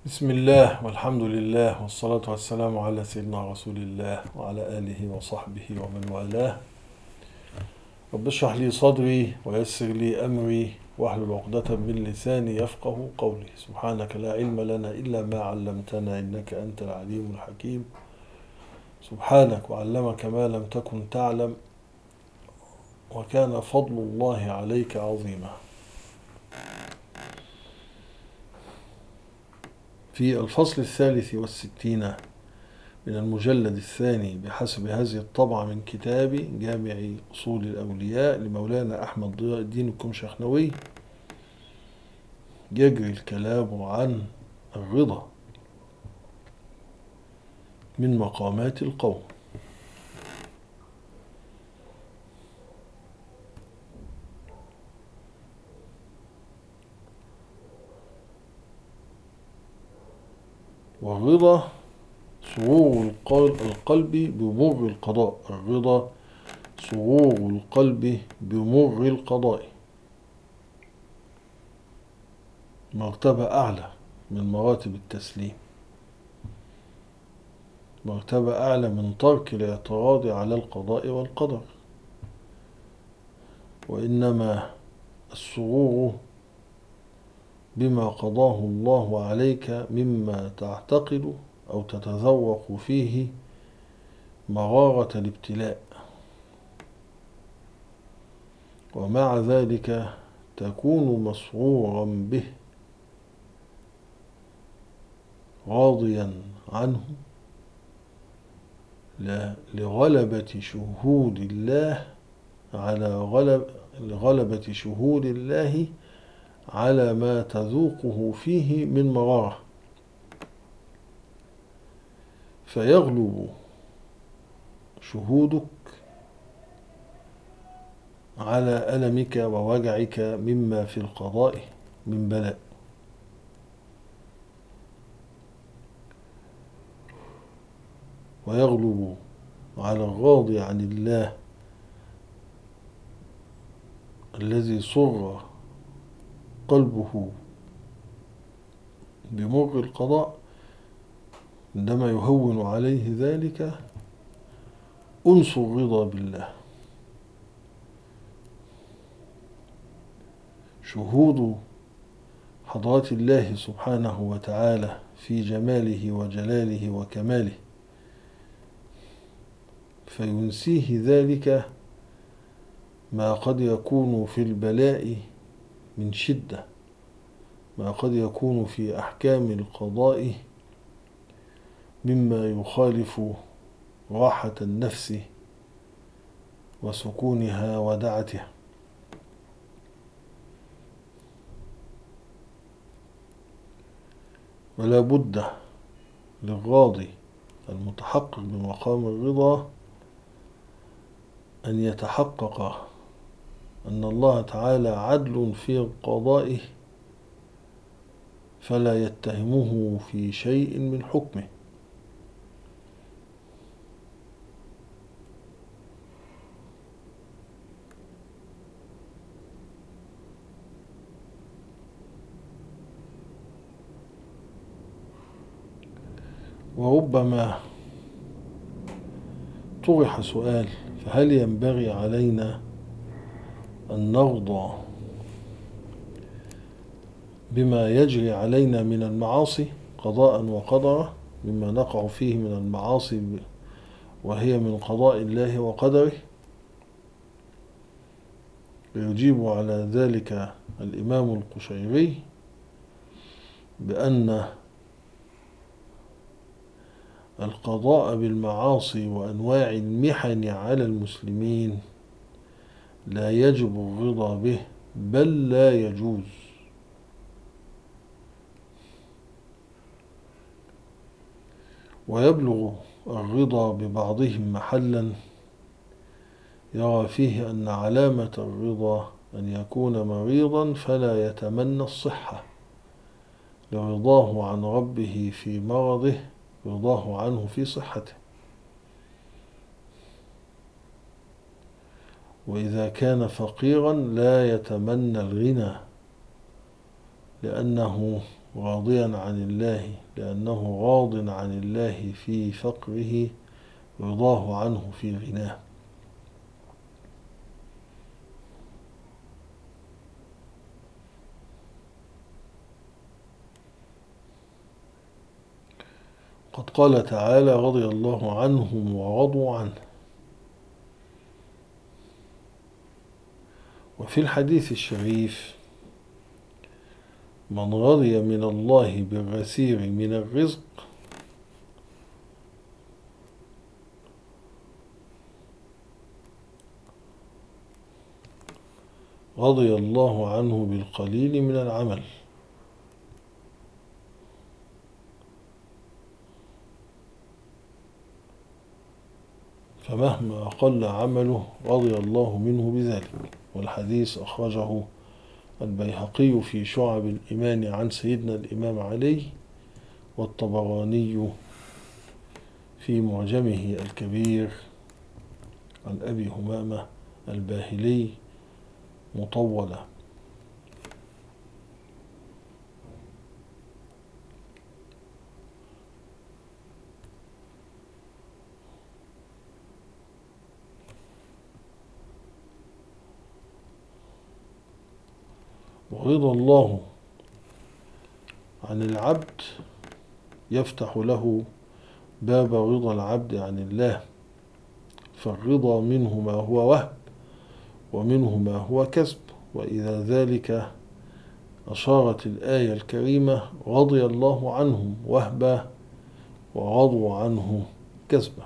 بسم الله والحمد لله والصلاة والسلام على سيدنا رسول الله وعلى آله وصحبه ومن والاه. رب اشرح لي صدري ويسر لي أمري واحلل عقدة من لساني يفقه قولي. سبحانك لا علم لنا إلا ما علمتنا إنك أنت العليم الحكيم. سبحانك وعلمك ما لم تكن تعلم وكان فضل الله عليك عظيما. في الفصل 63 من المجلد الثاني بحسب هذه الطبعة من كتاب جامع أصول الأولياء لمولانا أحمد ضياء الدين الكمشخنوي، يجري الكلام عن الرضا من مقامات القوم. والرضا سرور القلب بمر القضاء. الرضا سرور القلب بمر القضاء، مرتبة أعلى من مراتب التسليم، مرتبة أعلى من ترك الاعتراض على القضاء والقدر. وإنما السرور بما قضاه الله عليك مما تعتقد أو تتذوق فيه مرارة الابتلاء، ومع ذلك تكون مسرورا به راضيا عنه لغلبة شهود الله لغلبة شهود الله على ما تذوقه فيه من مرارة، فيغلب شهودك على ألمك ووجعك مما في القضاء من بلاء. ويغلب على الراضي عن الله الذي سر قلبه بمر القضاء عندما يهون عليه ذلك أنس الرضا بالله. شهود حضرات الله سبحانه وتعالى في جماله وجلاله وكماله، فينسيه ذلك ما قد يكون في البلاء من شدة، ما قد يكون في أحكام القضاء مما يخالف راحة النفس وسكونها ودعتها. ولا بد للراضي المتحقق بمقام الرضا أن يتحقق أن الله تعالى عدل في قضائه فلا يتهمه في شيء من حكمه. وربما طرح سؤال: فهل ينبغي علينا أن نرضى بما يجري علينا من المعاصي قضاء وقدرا، مما نقع فيه من المعاصي وهي من قضاء الله وقدره؟ ويجيب على ذلك الإمام القشيري بأن القضاء بالمعاصي وأنواع المحن على المسلمين لا يجب الرضا به، بل لا يجوز. ويبلغ الرضا ببعضهم محلا يرى فيه أن علامة الرضا أن يكون مريضا فلا يتمنى الصحة لرضاه عن ربه في مرضه رضاه عنه في صحته. وإذا كان فقيرا لا يتمنى الغنى لأنه راضيا عن الله لأنه راض عن الله في فقره رضاه عنه في غناه. قد قال تعالى رضي الله عنهم ورضوا عنه. وفي الحديث الشريف: من رضي من الله باليسير من الرزق رضي الله عنه بالقليل من العمل. فمهما أقل عمله رضي الله منه بذلك. والحديث أخرجه البيهقي في شعب الإيمان عن سيدنا الإمام علي، والطبراني في معجمه الكبير عن أبي همامة الباهلي مطولة. ورضا الله عن العبد يفتح له باب رضا العبد عن الله، فالرضا منه ما هو وهب ومنه ما هو كسب. وإلى ذلك أشارت الآية الكريمة: رضي الله عنهم وهبا ورضوا عنه كسبا.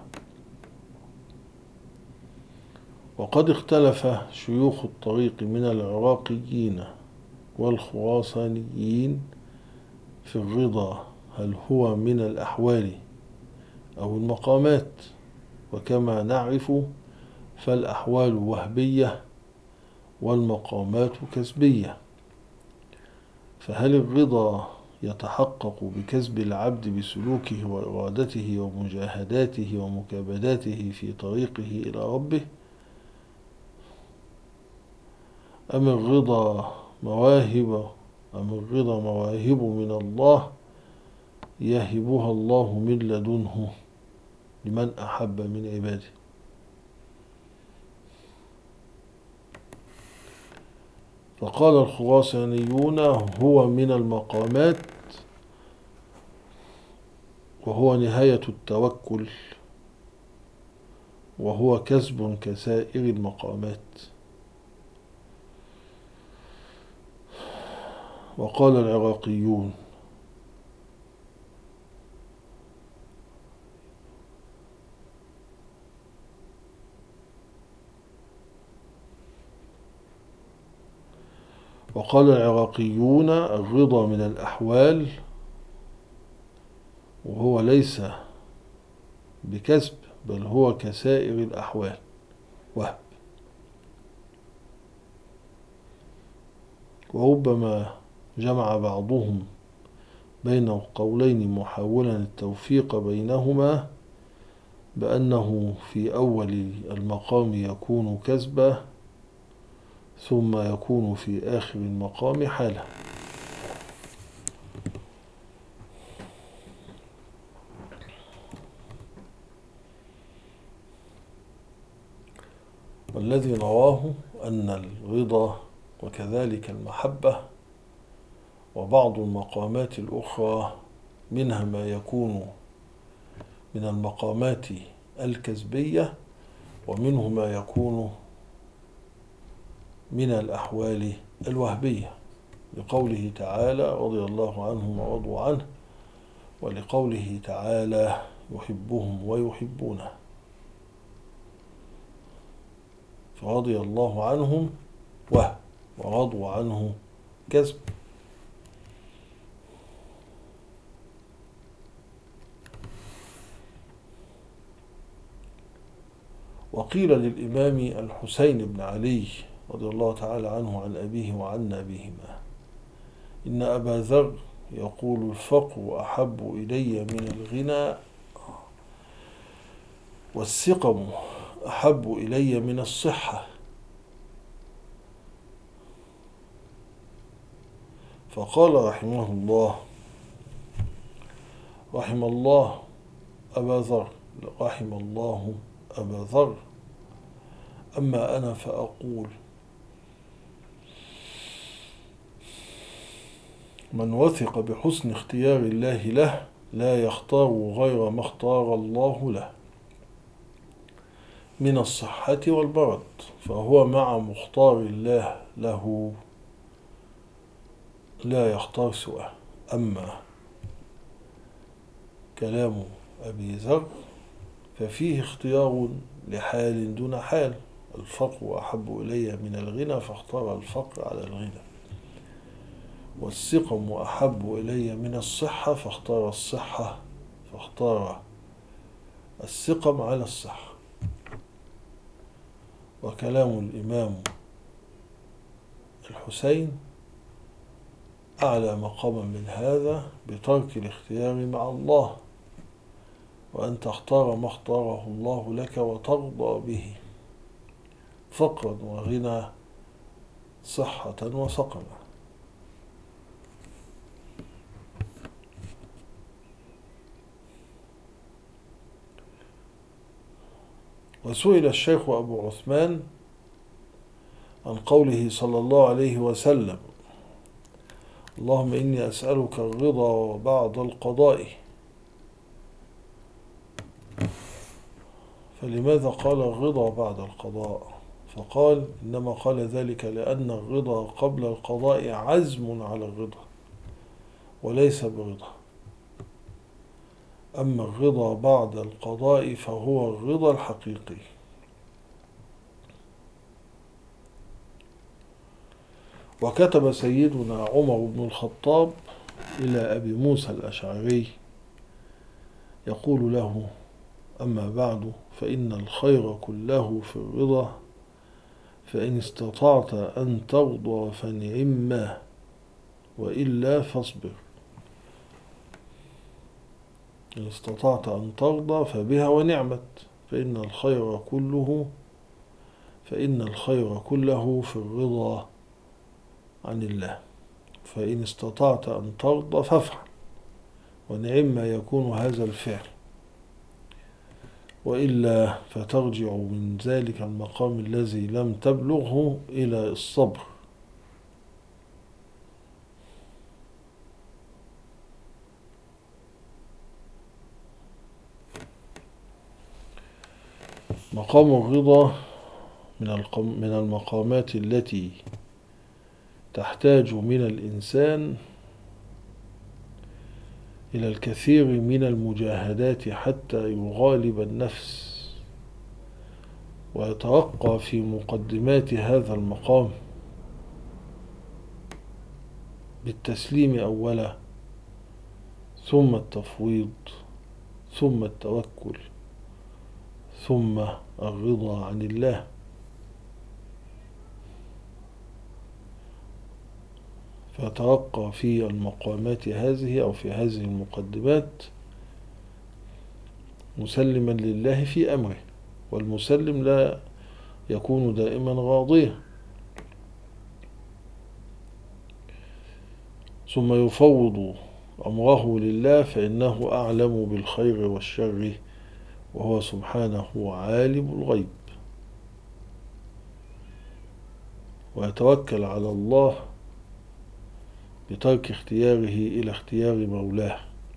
وقد اختلف شيوخ الطريق من العراقيين والخراسانيين في الرضا، هل هو من الأحوال أو المقامات؟ وكما نعرف فالأحوال وهبية والمقامات كسبية، فهل الرضا يتحقق بكسب العبد بسلوكه وإرادته ومجاهداته ومكابداته في طريقه إلى ربه، أم الرضا مواهب من الله يهبها الله من لدنه لمن أحب من عباده؟ فقال الخراسانيون: هو من المقامات، وهو نهاية التوكل، وهو كسب كسائر المقامات. وقال العراقيون: الرضا من الأحوال، وهو ليس بكسب بل هو كسائر الأحوال وهب. وربما جمع بعضهم بين القولين محاولا التوفيق بينهما، بأنه في أول المقام يكون كسبا، ثم يكون في آخر المقام حالة. والذي نراه أن الرضا وكذلك المحبة وبعض المقامات الأخرى منها ما يكون من المقامات الكسبية، ومنه ما يكون من الأحوال الوهبية، لقوله تعالى: رضي الله عنهم ورضوا عنه، ولقوله تعالى: يحبهم ويحبونه. فرضي الله عنهم وهب ورضوا عنه كسب. وقيل للإمام الحسين بن علي رضي الله تعالى عنه عن أبيه وعن أبيهما: إن أبا ذر يقول: الفقر أحب إلي من الغنى، والسقم أحب إلي من الصحة. فقال رحمه الله: رحم الله أبا ذر، رحم الله أبا ذر. أما أنا فأقول: من وثق بحسن اختيار الله له لا يختار غير ما اختار الله له من الصحة والبرد، فهو مع مختار الله له لا يختار سواه. أما كلام أبي ذر ففيه اختيار لحال دون حال: الفقر أحب إلي من الغنى فاختار الفقر على الغنى، والسقم أحب إلي من الصحة فاختار السقم على الصحة. وكلام الإمام الحسين أعلى مقاما من هذا بترك الاختيار مع الله، وأن تختار ما اختاره الله لك وترضى به، فقرا وغنى، صحة وسقما. وسئل الشيخ أبو عثمان عن قوله صلى الله عليه وسلم: اللهم إني أسألك الرضا بعد القضاء، فلماذا قال الرضا بعد القضاء؟ فقال: إنما قال ذلك لأن الرضا قبل القضاء عزم على الرضا وليس برضا، أما الرضا بعد القضاء فهو الرضا الحقيقي. وكتب سيدنا عمر بن الخطاب إلى أبي موسى الأشعري يقول له: أما بعد، فإن الخير كله في الرضا، فإن استطعت أن ترضى فنعم، وإلا فاصبر. إن استطعت أن ترضى فبها ونعمت، فإن الخير كله في الرضا عن الله. فإن استطعت أن ترضى فافعل، ونعم ما يكون هذا الفعل، وإلا فترجع من ذلك المقام الذي لم تبلغه إلى الصبر. مقام الرضا من المقامات التي تحتاج من الإنسان إلى الكثير من المجاهدات حتى يغالب النفس ويترقى في مقدمات هذا المقام بالتسليم أولا، ثم التفويض، ثم التوكل، ثم الرضا عن الله. فترقى في المقامات هذه أو في هذه المقدمات مسلما لله في أمره، والمسلم لا يكون دائما راضيا، ثم يفوض أمره لله فإنه أعلم بالخير والشر، وهو سبحانه عالم الغيب. ويتوكل على الله بترك اختياره إلى اختيار مولاه.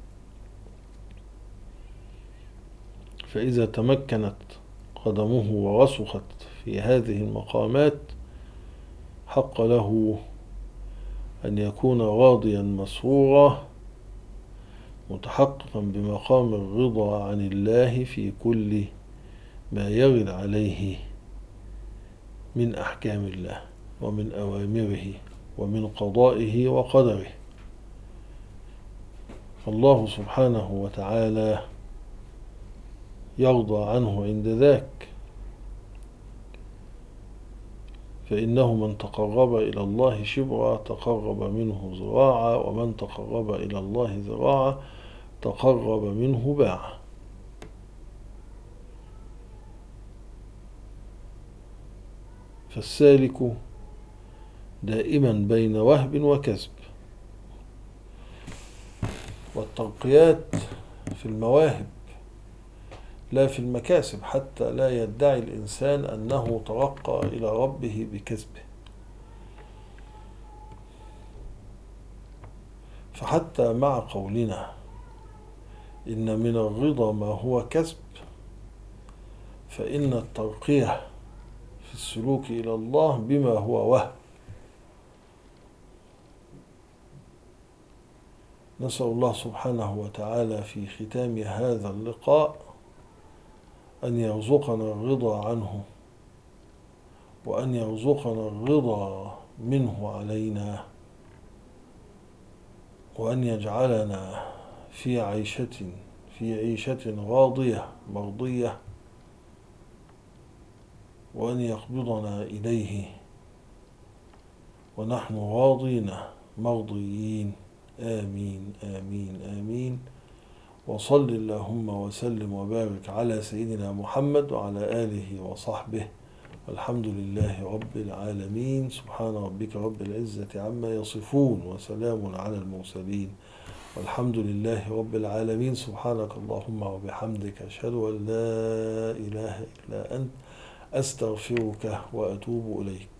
فإذا تمكنت قدمه ورسخت في هذه المقامات حق له أن يكون راضيا مسرورا متحققا بمقام الرضا عن الله في كل ما يرد عليه من أحكام الله ومن أوامره ومن قضائه وقدره. الله سبحانه وتعالى يرضى عنه عند ذاك، فإنه من تقرب إلى الله شبرا تقرب منه ذراعا، ومن تقرب إلى الله ذراعا تقرب منه باعا. فالسالك دائما بين وهب وكسب، والترقيات في المواهب لا في المكاسب، حتى لا يدعي الإنسان أنه ترقى إلى ربه بكسبه. فحتى مع قولنا إن من الرضا ما هو كسب، فإن الترقية في السلوك إلى الله بما هو وهم. نسأل الله سبحانه وتعالى في ختام هذا اللقاء أن يرزقنا الرضا عنه، وأن يرزقنا الرضا منه علينا، وأن يجعلنا في عيشة راضية مرضية، وأن يقبضنا إليه ونحن راضين مرضيين. آمين آمين آمين. وصل اللهم وسلم وبارك على سيدنا محمد وعلى آله وصحبه، والحمد لله رب العالمين. سبحان ربك رب العزة عما يصفون، وسلام على المرسلين، والحمد لله رب العالمين. سبحانك اللهم وبحمدك، أشهد أن لا إله إلا أنت، أستغفرك وأتوب إليك.